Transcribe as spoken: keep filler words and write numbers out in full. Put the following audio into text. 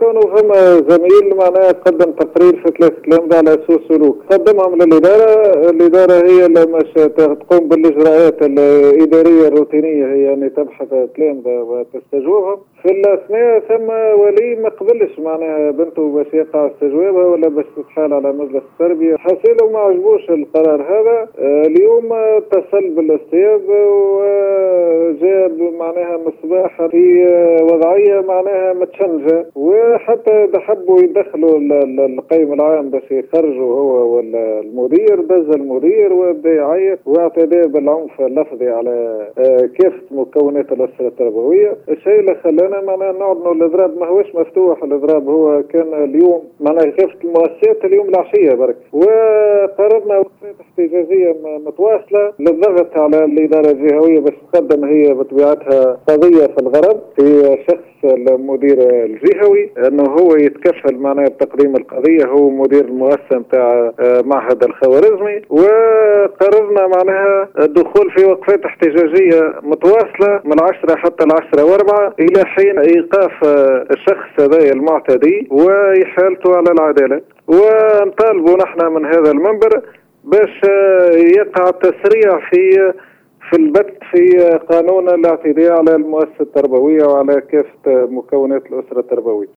شنو فما زميل معناها قدم تقرير في ثلاث كلام على سوء سلوك، قدمهم للإدارة. الإدارة هي اللي مش تقوم بالإجراءات الإدارية الروتينية، هي يعني تبحث كلام وتستجوبهم. في الأثناء ثم ولي ما قبلش معناها بنته باش يقع استجوابها ولا باش تتحال على مجلس التربية، حسيله ما عجبوش القرار هذا. اليوم اتصل بالاستاذ وجاب معناها مصباح في وضعية معناها متشنجة، وحتى حبوا يدخلوا القيم العام باش يخرجوا هو ولا المدير. دز المدير وبدا يعيط واعتدى بالعنف اللفظي على كافة مكونات الأسرة التربوية. الشيء اللي خلانا معناها نعلنوا الإضراب ما هوش مفتوح، الإضراب هو كان اليوم معناها كافة المؤسسات اليوم العشية برك، وقررنا وقفات احتجاجية متواصلة للضغط على الإدارة الجهوية باش تقدم هي بطبيعتها قضية في الغرب في شخص المدير الجهوي انه هو يتكفل معناه بتقديم القضيه، هو مدير المؤسسه نتاع معهد الخوارزمي. وقررنا معناها الدخول في وقفات احتجاجيه متواصله من العشرة حتى العشرة واربعة الى حين ايقاف الشخص هذا المعتدي واحالته على العداله. ونطالبوا نحن من هذا المنبر باش يقع التسريع في في البت في قانون الاعتداء على المؤسسة التربوية وعلى كافة مكونات الأسرة التربوية.